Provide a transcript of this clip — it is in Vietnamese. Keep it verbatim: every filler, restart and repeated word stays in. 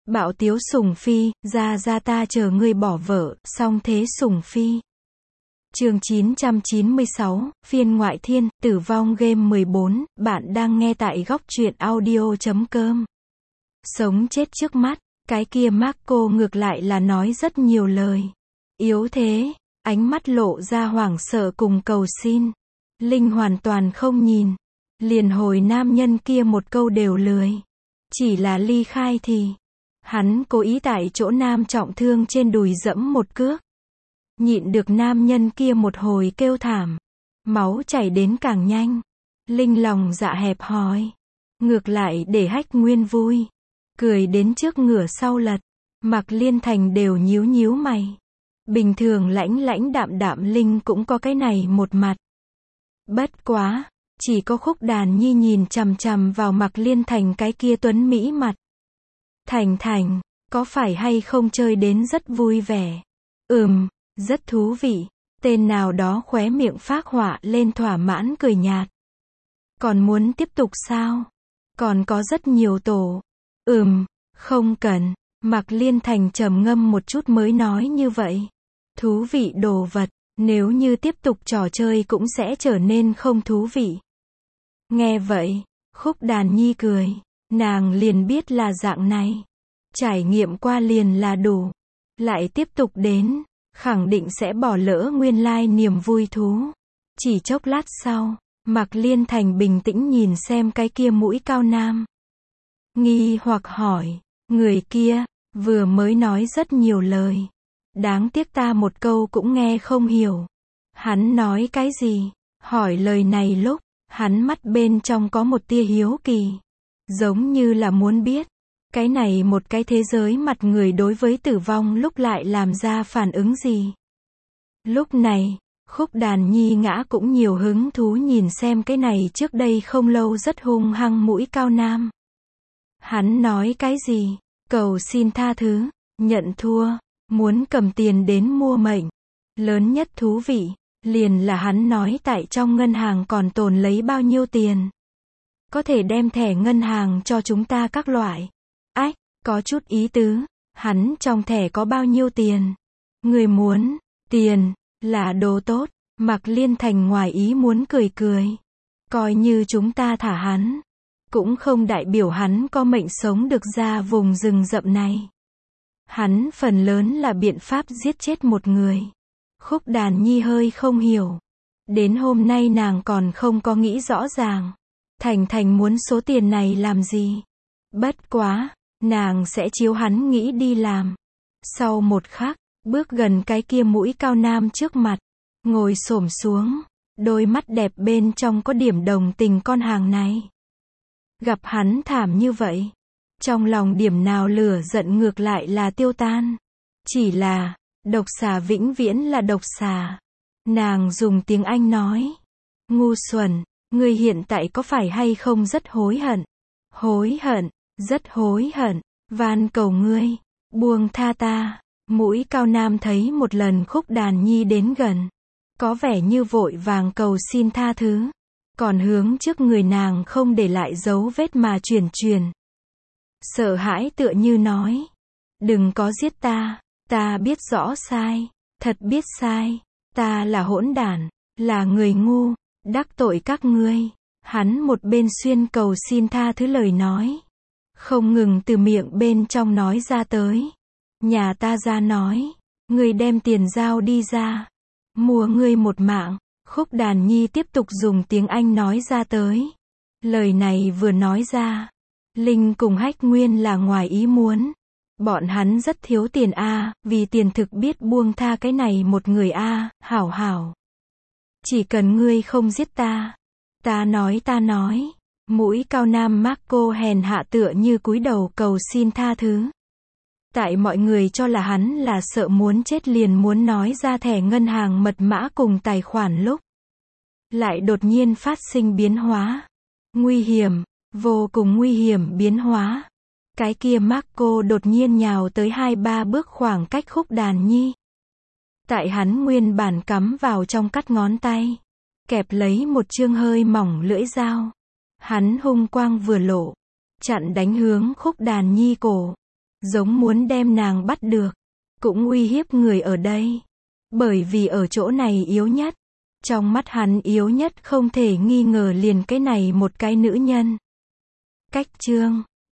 Bạo tiếu Sùng Phi, ra ra ta chờ ngươi bỏ vợ, song thế Sùng Phi. Chương chín trăm chín mươi sáu, phiên ngoại thiên, tử vong game mười bốn, bạn đang nghe tại góc truyện audio chấm com. Sống chết trước mắt, cái kia Marco ngược lại là nói rất nhiều lời. Yếu thế, ánh mắt lộ ra hoảng sợ cùng cầu xin. Linh hoàn toàn không nhìn. Liền hồi nam nhân kia một câu đều lười. Chỉ là ly khai thì. Hắn cố ý tại chỗ nam trọng thương trên đùi dẫm một cước. Nhịn được nam nhân kia một hồi kêu thảm. Máu chảy đến càng nhanh. Linh lòng dạ hẹp hòi. Ngược lại để Hách Nguyên vui. Cười đến trước ngửa sau lật. Mạc Liên Thành đều nhíu nhíu mày. Bình thường lãnh lãnh đạm đạm Linh cũng có cái này một mặt. Bất quá, chỉ có Khúc Đàn Nhi nhìn chằm chằm vào Mạc Liên Thành cái kia tuấn mỹ mặt. Thành Thành, có phải hay không chơi đến rất vui vẻ? Ừm, rất thú vị. Tên nào đó khóe miệng phác họa lên thỏa mãn cười nhạt. Còn muốn tiếp tục sao? Còn có rất nhiều tổ. Ừm, không cần. Mạc Liên Thành trầm ngâm một chút mới nói như vậy. Thú vị đồ vật, nếu như tiếp tục trò chơi cũng sẽ trở nên không thú vị. Nghe vậy, Khúc Đàn Nhi cười. Nàng liền biết là dạng này. Trải nghiệm qua liền là đủ. Lại tiếp tục đến, khẳng định sẽ bỏ lỡ nguyên lai niềm vui thú. Chỉ chốc lát sau, Mạc Liên Thành bình tĩnh nhìn xem cái kia mũi cao nam. Nghi hoặc hỏi, người kia, vừa mới nói rất nhiều lời. Đáng tiếc ta một câu cũng nghe không hiểu. Hắn nói cái gì? Hỏi lời này lúc, hắn mắt bên trong có một tia hiếu kỳ. Giống như là muốn biết, cái này một cái thế giới mặt người đối với tử vong lúc lại làm ra phản ứng gì. Lúc này, Khúc Đàn Nhi ngã cũng nhiều hứng thú nhìn xem cái này trước đây không lâu rất hung hăng mũi cao nam. Hắn nói cái gì? Cầu xin tha thứ, nhận thua, muốn cầm tiền đến mua mệnh. Lớn nhất thú vị, liền là hắn nói tại trong ngân hàng còn tồn lấy bao nhiêu tiền. Có thể đem thẻ ngân hàng cho chúng ta các loại. Ách, có chút ý tứ, hắn trong thẻ có bao nhiêu tiền? Người muốn, tiền, là đồ tốt. Mạc Liên Thành ngoài ý muốn cười cười. Coi như chúng ta thả hắn. Cũng không đại biểu hắn có mệnh sống được ra vùng rừng rậm này. Hắn phần lớn là biện pháp giết chết một người. Khúc Đàn Nhi hơi không hiểu. Đến hôm nay nàng còn không có nghĩ rõ ràng. Thành Thành muốn số tiền này làm gì? Bất quá, nàng sẽ chiếu hắn nghĩ đi làm. Sau một khắc, bước gần cái kia mũi cao nam trước mặt. Ngồi xổm xuống. Đôi mắt đẹp bên trong có điểm đồng tình con hàng này. Gặp hắn thảm như vậy. Trong lòng điểm nào lửa giận ngược lại là tiêu tan. Chỉ là, độc xà vĩnh viễn là độc xà. Nàng dùng tiếng Anh nói. Ngu xuẩn, ngươi hiện tại có phải hay không rất hối hận? Hối hận, rất hối hận. Van cầu ngươi, buông tha ta. Mũi cao nam thấy một lần Khúc Đàn Nhi đến gần. Có vẻ như vội vàng cầu xin tha thứ. Còn hướng trước người nàng không để lại dấu vết mà chuyển chuyển. Sợ hãi tựa như nói. Đừng có giết ta. Ta biết rõ sai. Thật biết sai. Ta là hỗn đản. Là người ngu. Đắc tội các ngươi. Hắn một bên xuyên cầu xin tha thứ lời nói. Không ngừng từ miệng bên trong nói ra tới. Nhà ta ra nói. Ngươi đem tiền giao đi ra. Mua ngươi một mạng. Khúc Đàn Nhi tiếp tục dùng tiếng Anh nói ra tới. Lời này vừa nói ra. Linh cùng Hách Nguyên là ngoài ý muốn. Bọn hắn rất thiếu tiền a, vì tiền thực biết buông tha cái này một người a, hảo hảo. Chỉ cần ngươi không giết ta. Ta nói ta nói. Mũi cao nam Marco hèn hạ tựa như cúi đầu cầu xin tha thứ. Tại mọi người cho là hắn là sợ muốn chết liền muốn nói ra thẻ ngân hàng mật mã cùng tài khoản lúc. Lại đột nhiên phát sinh biến hóa. Nguy hiểm, vô cùng nguy hiểm biến hóa. Cái kia Marco đột nhiên nhào tới hai ba bước khoảng cách Khúc Đàn Nhi. Tại hắn nguyên bản cắm vào trong cắt ngón tay. Kẹp lấy một chương hơi mỏng lưỡi dao. Hắn hung quang vừa lộ. Chặn đánh hướng Khúc Đàn Nhi cổ. giống muốn đem nàng bắt được, cũng uy hiếp người ở đây. Bởi vì ở chỗ này yếu nhất. Trong mắt hắn yếu nhất không thể nghi ngờ liền cái này một cái nữ nhân. Cách chương